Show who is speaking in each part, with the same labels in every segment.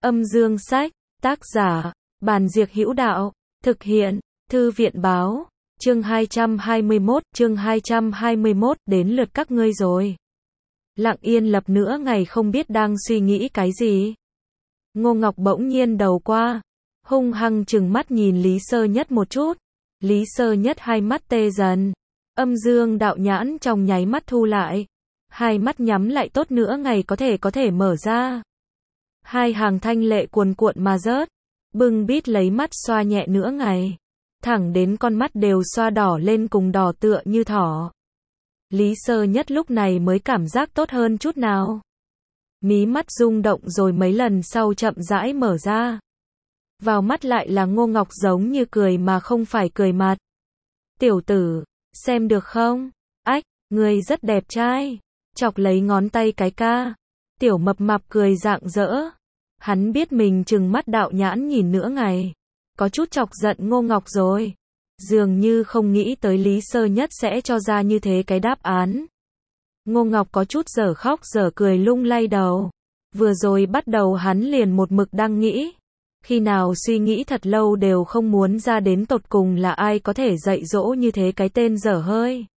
Speaker 1: Âm dương sách, tác giả, Bàn Diệc Hữu Đạo, thực hiện, Thư viện báo, chương 221, đến lượt các ngươi rồi. Lặng yên lập nửa ngày không biết đang suy nghĩ cái gì. Ngô Ngọc bỗng nhiên đầu qua, hung hăng trừng mắt nhìn Lý Sơ Nhất một chút. Lý Sơ Nhất hai mắt tê dần, âm dương đạo nhãn trong nháy mắt thu lại. Hai mắt nhắm lại tốt nửa ngày có thể mở ra. Hai hàng thanh lệ cuồn cuộn mà rớt, bưng bít lấy mắt xoa nhẹ nửa ngày. Thẳng đến con mắt đều xoa đỏ lên cùng đỏ tựa như thỏ. Lý Sơ Nhất lúc này mới cảm giác tốt hơn chút nào. Mí mắt rung động rồi mấy lần sau chậm rãi mở ra. Vào mắt lại là Ngô Ngọc giống như cười mà không phải cười mặt. Tiểu tử, xem được không? Ách, người rất đẹp trai. Chọc lấy ngón tay cái ca. Tiểu mập mạp cười rạng rỡ. Hắn biết mình trừng mắt đạo nhãn nhìn nửa ngày. Có chút chọc giận Ngô Ngọc rồi. Dường như không nghĩ tới Lý Sơ Nhất sẽ cho ra như thế cái đáp án. Ngô Ngọc có chút dở khóc dở cười lung lay đầu. Vừa rồi bắt đầu hắn liền một mực đang nghĩ. Khi nào suy nghĩ thật lâu đều không muốn ra đến tột cùng là ai có thể dạy dỗ như thế cái tên dở hơi.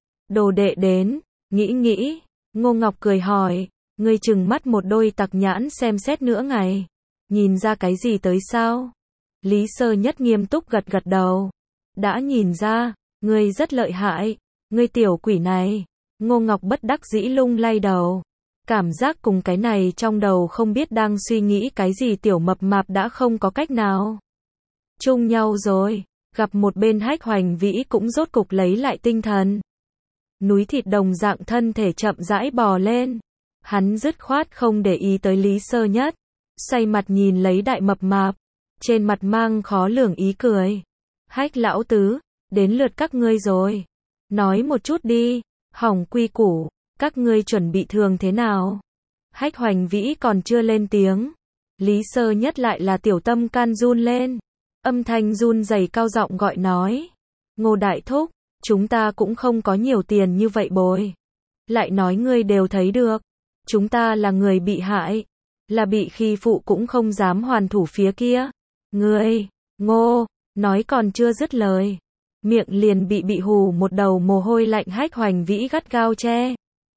Speaker 1: Đồ đệ đến, nghĩ. Ngô Ngọc cười hỏi, ngươi trừng mắt một đôi tặc nhãn xem xét nửa ngày. Nhìn ra cái gì tới sao? Lý Sơ Nhất nghiêm túc gật đầu. Đã nhìn ra, ngươi rất lợi hại, ngươi tiểu quỷ này. Ngô Ngọc bất đắc dĩ lung lay đầu. Cảm giác cùng cái này trong đầu không biết đang suy nghĩ cái gì tiểu mập mạp đã không có cách nào. Chung nhau rồi, gặp một bên Hách Hoành Vĩ cũng rốt cục lấy lại tinh thần. Núi thịt đồng dạng thân thể chậm rãi bò lên. Hắn dứt khoát không để ý tới Lý Sơ Nhất. Say mặt nhìn lấy đại mập mạp. Trên mặt mang khó lường ý cười. Hách lão tứ, đến lượt các ngươi rồi. Nói một chút đi, hỏng quy củ, các ngươi chuẩn bị thường thế nào? Hách Hoành Vĩ còn chưa lên tiếng. Lý Sơ Nhất lại là tiểu tâm can run lên. Âm thanh run rẩy cao giọng gọi nói. Ngô đại thúc, chúng ta cũng không có nhiều tiền như vậy bồi. Lại nói ngươi đều thấy được. Chúng ta là người bị hại. Là bị khi phụ cũng không dám hoàn thủ phía kia. Ngươi, Ngô, nói còn chưa dứt lời. Miệng liền bị hù một đầu mồ hôi lạnh. Hách Hoành Vĩ gắt gao che.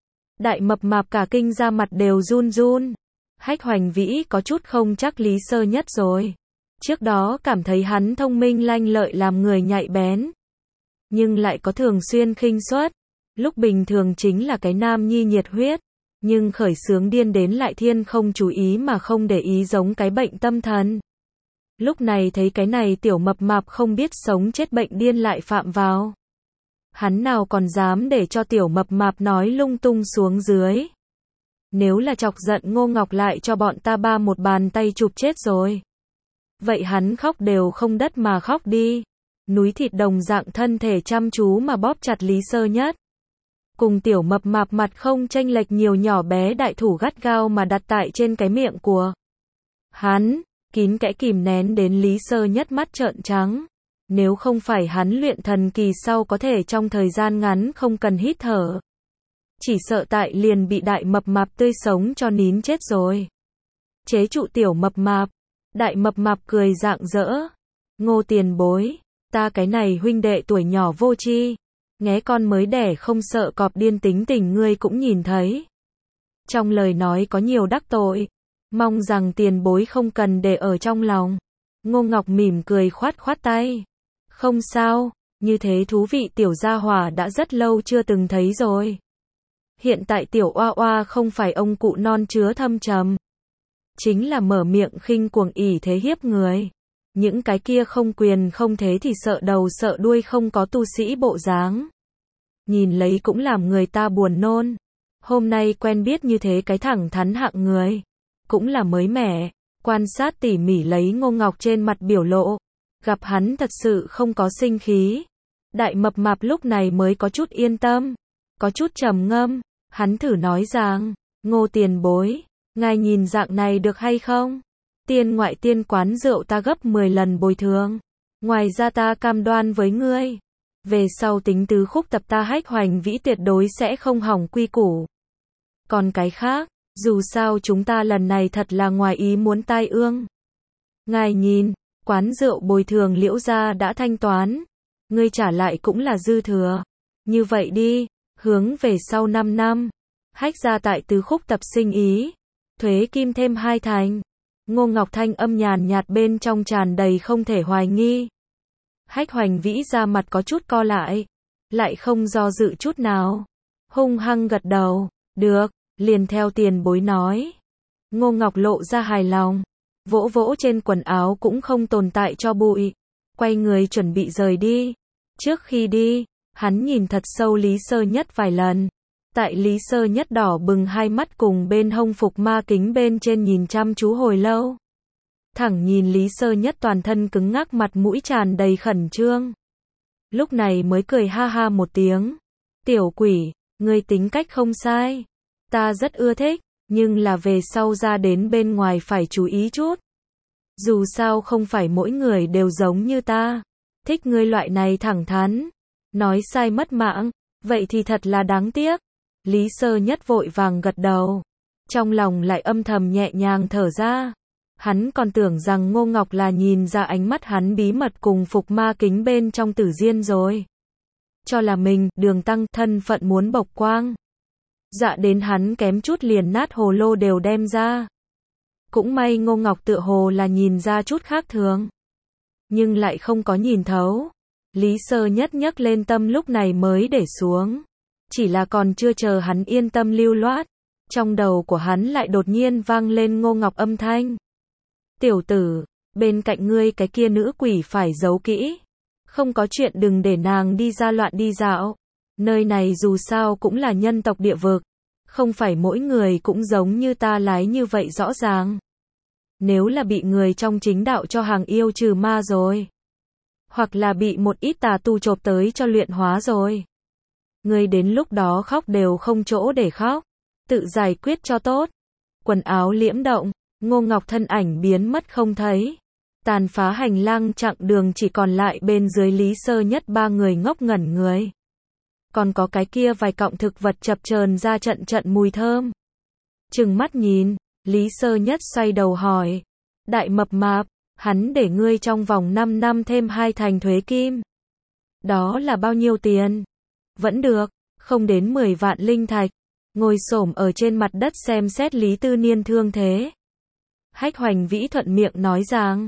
Speaker 1: Đại mập mạp cả kinh ra mặt đều run. Hách Hoành Vĩ có chút không chắc Lý Sơ Nhất rồi. Trước đó cảm thấy hắn thông minh lanh lợi làm người nhạy bén. Nhưng lại có thường xuyên khinh suất. Lúc bình thường chính là cái nam nhi nhiệt huyết. Nhưng khởi sướng điên đến lại thiên không chú ý mà không để ý giống cái bệnh tâm thần. Lúc này thấy cái này tiểu mập mạp không biết sống chết bệnh điên lại phạm vào. Hắn nào còn dám để cho tiểu mập mạp nói lung tung xuống dưới. Nếu là chọc giận Ngô Ngọc lại cho bọn ta ba một bàn tay chụp chết rồi. Vậy hắn khóc đều không đất mà khóc đi. Núi thịt đồng dạng thân thể chăm chú mà bóp chặt Lý Sơ Nhất. Cùng tiểu mập mạp mặt không chênh lệch nhiều nhỏ bé đại thủ gắt gao mà đặt tại trên cái miệng của hắn, kín kẽ kìm nén đến Lý Sơ Nhất mắt trợn trắng. Nếu không phải hắn luyện thần kỳ sau có thể trong thời gian ngắn không cần hít thở. Chỉ sợ tại liền bị đại mập mạp tươi sống cho nín chết rồi. Chế trụ tiểu mập mạp. Đại mập mạp cười rạng rỡ. Ngô tiền bối, ta cái này huynh đệ tuổi nhỏ vô tri. Nghé con mới đẻ không sợ cọp điên tính tình ngươi cũng nhìn thấy. Trong lời nói có nhiều đắc tội. Mong rằng tiền bối không cần để ở trong lòng. Ngô Ngọc mỉm cười khoát tay. Không sao, như thế thú vị tiểu gia hỏa đã rất lâu chưa từng thấy rồi. Hiện tại tiểu oa oa không phải ông cụ non chứa thâm trầm. Chính là mở miệng khinh cuồng ỷ thế hiếp người. Những cái kia không quyền không thế thì sợ đầu sợ đuôi không có tu sĩ bộ dáng. Nhìn lấy cũng làm người ta buồn nôn. Hôm nay quen biết như thế cái thẳng thắn hạng người. Cũng là mới mẻ. Quan sát tỉ mỉ lấy Ngô Ngọc trên mặt biểu lộ. Gặp hắn thật sự không có sinh khí. Đại mập mạp lúc này mới có chút yên tâm. Có chút trầm ngâm. Hắn thử nói rằng, Ngô tiền bối, ngài nhìn dạng này được hay không? Tiên ngoại tiên quán rượu ta gấp 10 lần bồi thường. Ngoài ra ta cam đoan với ngươi. Về sau tính tứ khúc tập ta Hách Hoành Vĩ tuyệt đối sẽ không hỏng quy củ. Còn cái khác, Dù sao chúng ta lần này thật là ngoài ý muốn tai ương. Ngài nhìn, quán rượu bồi thường Liễu gia đã thanh toán. Ngươi trả lại cũng là dư thừa. Như vậy đi, hướng về sau 5 năm. Hách gia tại Tứ Khúc tập sinh ý. Thuế kim thêm 2 thành. Ngô Ngọc thanh âm nhàn nhạt bên trong tràn đầy không thể hoài nghi. Hách Hoành Vĩ ra mặt có chút co lại không do dự chút nào. Hung hăng gật đầu, được, liền theo tiền bối nói. Ngô Ngọc lộ ra hài lòng, vỗ vỗ trên quần áo cũng không tồn tại cho bụi, quay người chuẩn bị rời đi. Trước khi đi, hắn nhìn thật sâu Lý Sơ Nhất vài lần. Tại Lý Sơ Nhất đỏ bừng hai mắt cùng bên hông phục ma kính bên trên nhìn chăm chú hồi lâu. Thẳng nhìn Lý Sơ Nhất toàn thân cứng ngắc, mặt mũi tràn đầy khẩn trương. Lúc này mới cười ha ha một tiếng. Tiểu quỷ, ngươi tính cách không sai. Ta rất ưa thích, nhưng là về sau ra đến bên ngoài phải chú ý chút. Dù sao không phải mỗi người đều giống như ta. Thích ngươi loại này thẳng thắn. Nói sai mất mạng, vậy thì thật là đáng tiếc. Lý Sơ Nhất vội vàng gật đầu. Trong lòng lại âm thầm nhẹ nhàng thở ra. Hắn còn tưởng rằng Ngô Ngọc là nhìn ra ánh mắt hắn bí mật cùng phục ma kính bên trong Tử Diên rồi. Cho là mình, Đường Tăng, thân phận muốn bộc quang. Dạ đến hắn kém chút liền nát hồ lô đều đem ra. Cũng may Ngô Ngọc tựa hồ là nhìn ra chút khác thường. Nhưng lại không có nhìn thấu. Lý Sơ Nhất nhấc lên tâm lúc này mới để xuống. Chỉ là còn chưa chờ hắn yên tâm lưu loát. Trong đầu của hắn lại đột nhiên vang lên Ngô Ngọc âm thanh. Tiểu tử, bên cạnh ngươi cái kia nữ quỷ phải giấu kỹ. Không có chuyện đừng để nàng đi ra loạn đi dạo. Nơi này dù sao cũng là nhân tộc địa vực. Không phải mỗi người cũng giống như ta lái như vậy rõ ràng. Nếu là bị người trong chính đạo cho hàng yêu trừ ma rồi. Hoặc là bị một ít tà tu chộp tới cho luyện hóa rồi. Ngươi đến lúc đó khóc đều không chỗ để khóc. Tự giải quyết cho tốt. Quần áo liễm động. Ngô Ngọc thân ảnh biến mất không thấy. Tàn phá hành lang chặng đường chỉ còn lại bên dưới Lý Sơ Nhất ba người ngốc ngẩn người. Còn có cái kia vài cọng thực vật chập chờn ra trận trận mùi thơm. Trừng mắt nhìn, Lý Sơ Nhất xoay đầu hỏi. Đại mập mạp, hắn để ngươi trong vòng 5 năm thêm 2 thành thuế kim. Đó là bao nhiêu tiền? Vẫn được, không đến 10 vạn linh thạch. Ngồi xổm ở trên mặt đất xem xét Lý Tư Niên thương thế. Hách Hoành Vĩ thuận miệng nói rằng,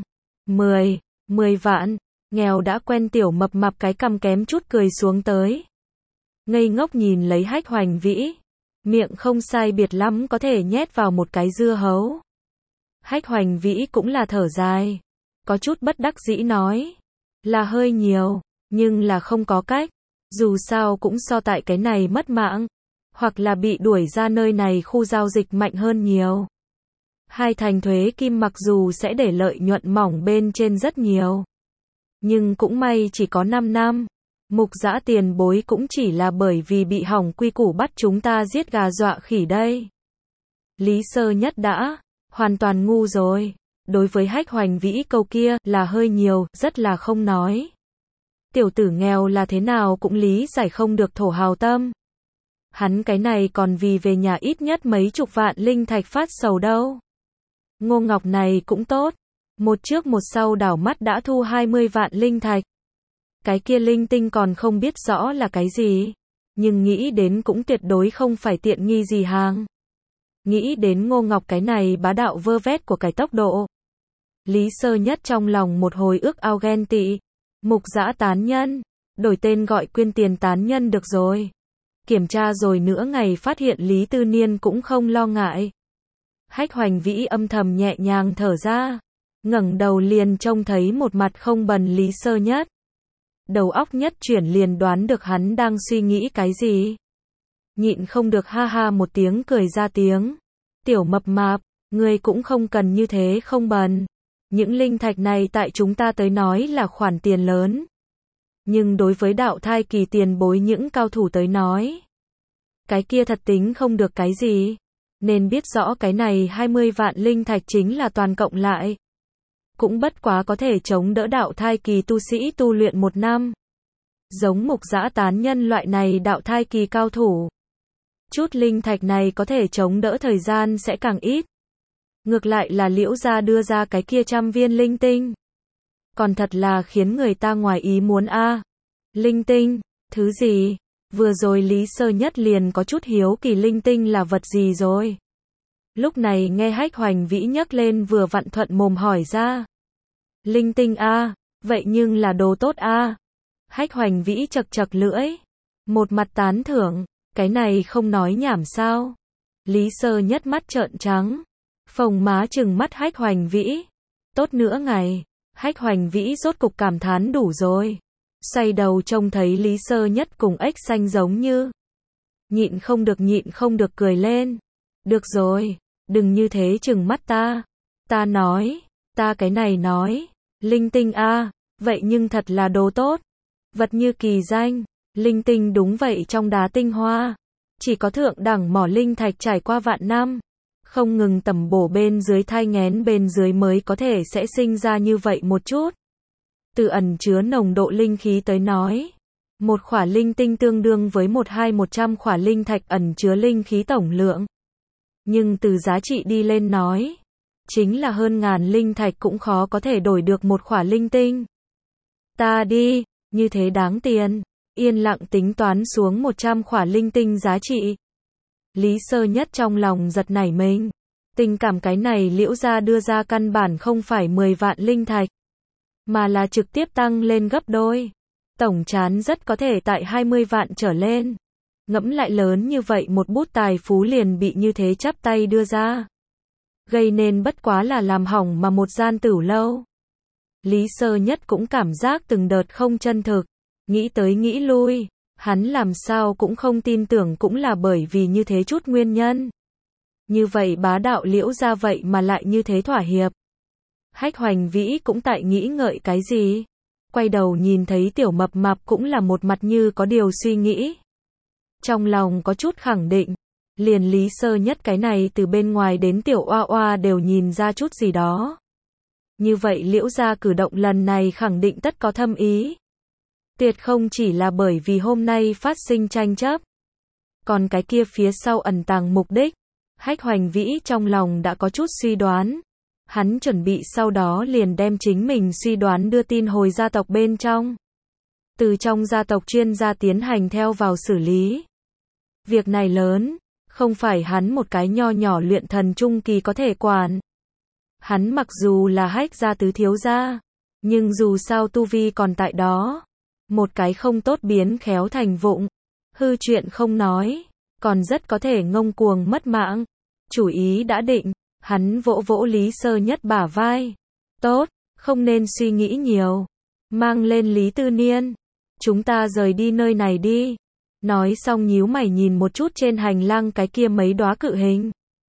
Speaker 1: 10 vạn, nghèo đã quen tiểu mập mạp cái cằm kém chút cười xuống tới. Ngây ngốc nhìn lấy Hách Hoành Vĩ, miệng không sai biệt lắm có thể nhét vào một cái dưa hấu. Hách Hoành Vĩ cũng là thở dài, có chút bất đắc dĩ nói, là hơi nhiều, nhưng là không có cách, dù sao cũng so tại cái này mất mạng, hoặc là bị đuổi ra nơi này khu giao dịch mạnh hơn nhiều. 2 thành thuế kim mặc dù sẽ để lợi nhuận mỏng bên trên rất nhiều. Nhưng cũng may chỉ có 5 năm. Mục Dã tiền bối cũng chỉ là bởi vì bị hỏng quy củ bắt chúng ta giết gà dọa khỉ đây. Lý Sơ Nhất đã hoàn toàn ngu rồi. Đối với Hách Hoành Vĩ câu kia là hơi nhiều, rất là không nói. Tiểu tử nghèo là thế nào cũng lý giải không được thổ hào tâm. Hắn cái này còn vì về nhà ít nhất mấy chục vạn linh thạch phát sầu đâu. Ngô Ngọc này cũng tốt. Một trước một sau đảo mắt đã thu 20 vạn linh thạch. Cái kia linh tinh còn không biết rõ là cái gì. Nhưng nghĩ đến cũng tuyệt đối không phải tiện nghi gì hàng. Nghĩ đến Ngô Ngọc cái này bá đạo vơ vét của cái tốc độ. Lý Sơ Nhất trong lòng một hồi ước ao ghen tị. Mục Dã tán nhân. Đổi tên gọi Quyên Tiền tán nhân được rồi. Kiểm tra rồi nữa ngày phát hiện Lý Tư Niên cũng không lo ngại. Hách Hoành Vĩ âm thầm nhẹ nhàng thở ra. Ngẩng đầu liền trông thấy một mặt không bần Lý Sơ Nhất. Đầu óc nhất chuyển liền đoán được hắn đang suy nghĩ cái gì. Nhịn không được ha ha một tiếng cười ra tiếng. Tiểu mập mạp, ngươi cũng không cần như thế không bần. Những linh thạch này tại chúng ta tới nói là khoản tiền lớn. Nhưng đối với đạo thai kỳ tiền bối những cao thủ tới nói. Cái kia thật tính không được cái gì. Nên biết rõ cái này 20 vạn linh thạch chính là toàn cộng lại. Cũng bất quá có thể chống đỡ đạo thai kỳ tu sĩ tu luyện 1 năm. Giống Mục Dã tán nhân loại này đạo thai kỳ cao thủ. Chút linh thạch này có thể chống đỡ thời gian sẽ càng ít. Ngược lại là Liễu gia đưa ra cái kia 100 viên linh tinh. Còn thật là khiến người ta ngoài ý muốn a. Linh tinh, thứ gì? Vừa rồi Lý Sơ Nhất liền có chút hiếu kỳ linh tinh là vật gì rồi. Lúc này nghe Hách Hoành Vĩ nhắc lên vừa vặn thuận mồm hỏi ra. Linh tinh a, vậy nhưng là đồ tốt a. Hách Hoành Vĩ chật chật lưỡi. Một mặt tán thưởng, cái này không nói nhảm sao. Lý Sơ Nhất mắt trợn trắng. Phồng má trừng mắt Hách Hoành Vĩ. Tốt nữa ngày. Hách Hoành Vĩ rốt cục cảm thán đủ rồi. Xoay đầu trông thấy Lý Sơ Nhất cùng ếch xanh giống như. Nhịn không được cười lên. Được rồi, đừng như thế trừng mắt ta. Ta nói, ta cái này nói. Linh tinh a, vậy nhưng thật là đồ tốt. Vật như kỳ danh. Linh tinh đúng vậy trong đá tinh hoa. Chỉ có thượng đẳng mỏ linh thạch trải qua vạn năm. Không ngừng tẩm bổ bên dưới thai nghén bên dưới mới có thể sẽ sinh ra như vậy một chút. Từ ẩn chứa nồng độ linh khí tới nói. Một khỏa linh tinh tương đương với 100 khỏa linh thạch ẩn chứa linh khí tổng lượng. Nhưng từ giá trị đi lên nói. Chính là hơn ngàn linh thạch cũng khó có thể đổi được một khỏa linh tinh. Ta đi, như thế đáng tiền. Yên lặng tính toán xuống 100 khỏa linh tinh giá trị. Lý Sơ Nhất trong lòng giật nảy mình. Tình cảm cái này Liễu gia đưa ra căn bản không phải 10 vạn linh thạch. Mà là trực tiếp tăng lên gấp đôi. Tổng trán rất có thể tại 20 vạn trở lên. Ngẫm lại lớn như vậy một bút tài phú liền bị như thế chắp tay đưa ra. Gây nên bất quá là làm hỏng mà một gian tửu lâu. Lý Sơ Nhất cũng cảm giác từng đợt không chân thực. Nghĩ tới nghĩ lui. Hắn làm sao cũng không tin tưởng cũng là bởi vì như thế chút nguyên nhân. Như vậy bá đạo Liễu gia vậy mà lại như thế thỏa hiệp. Hách Hoành Vĩ cũng tại nghĩ ngợi cái gì. Quay đầu nhìn thấy tiểu mập mạp cũng là một mặt như có điều suy nghĩ. Trong lòng có chút khẳng định. Liền Lý Sơ Nhất cái này từ bên ngoài đến tiểu oa oa đều nhìn ra chút gì đó. Như vậy Liễu gia cử động lần này khẳng định tất có thâm ý. Tuyệt không chỉ là bởi vì hôm nay phát sinh tranh chấp. Còn cái kia phía sau ẩn tàng mục đích. Hách Hoành Vĩ trong lòng đã có chút suy đoán. Hắn chuẩn bị sau đó liền đem chính mình suy đoán đưa tin hồi gia tộc bên trong. Từ trong gia tộc chuyên gia tiến hành theo vào xử lý. Việc này lớn, không phải hắn một cái nho nhỏ luyện thần trung kỳ có thể quản. Hắn mặc dù là Hách gia tứ thiếu gia, nhưng dù sao tu vi còn tại đó. Một cái không tốt biến khéo thành vụng. Hư chuyện không nói, còn rất có thể ngông cuồng mất mạng. Chủ ý đã định, hắn vỗ vỗ Lý Sơ Nhất bả vai. Tốt, không nên suy nghĩ nhiều. Mang lên Lý Tư Niên. Chúng ta rời đi nơi này đi. Nói xong nhíu mày nhìn một chút trên hành lang cái kia mấy đóa cự hình.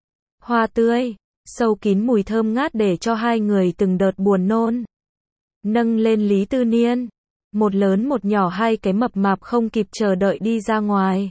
Speaker 1: Hoa tươi, sâu kín mùi thơm ngát để cho hai người từng đợt buồn nôn. Nâng lên Lý Tư Niên. Một lớn một nhỏ hai cái mập mạp không kịp chờ đợi đi ra ngoài.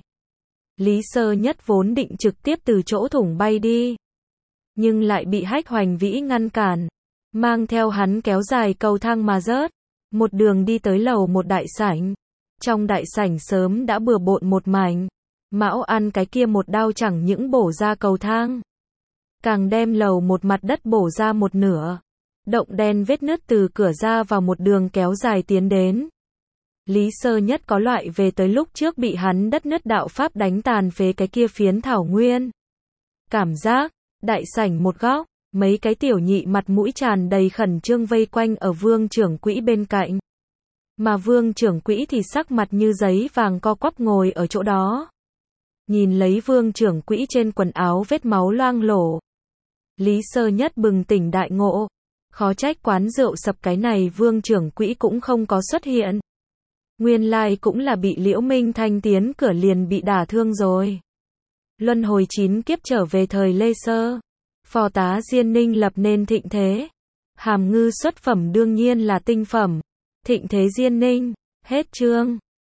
Speaker 1: Lý Sơ Nhất vốn định trực tiếp từ chỗ thủng bay đi. Nhưng lại bị Hách Hoành Vĩ ngăn cản. Mang theo hắn kéo dài cầu thang mà rớt. Một đường đi tới lầu một đại sảnh. Trong đại sảnh sớm đã bừa bộn một mảnh. Mão ăn cái kia một đao chẳng những bổ ra cầu thang. Càng đem lầu một mặt đất bổ ra một nửa. Động đen vết nứt từ cửa ra vào một đường kéo dài tiến đến. Lý Sơ Nhất có loại về tới lúc trước bị hắn đất nứt đạo pháp đánh tàn phế cái kia phiến thảo nguyên. Cảm giác, đại sảnh một góc, mấy cái tiểu nhị mặt mũi tràn đầy khẩn trương vây quanh ở Vương trưởng quỹ bên cạnh. Mà Vương trưởng quỹ thì sắc mặt như giấy vàng co quắp ngồi ở chỗ đó. Nhìn lấy Vương trưởng quỹ trên quần áo vết máu loang lổ. Lý Sơ Nhất bừng tỉnh đại ngộ. Khó trách quán rượu sập cái này Vương trưởng quỹ cũng không có xuất hiện. Nguyên lai cũng là bị Liễu Minh Thanh tiến cửa liền bị đả thương rồi. Luân hồi 9 kiếp trở về thời Lê Sơ. Phò tá Diên Ninh lập nên thịnh thế. Hàm ngư xuất phẩm đương nhiên là tinh phẩm. Thịnh thế Diên Ninh. Hết chương.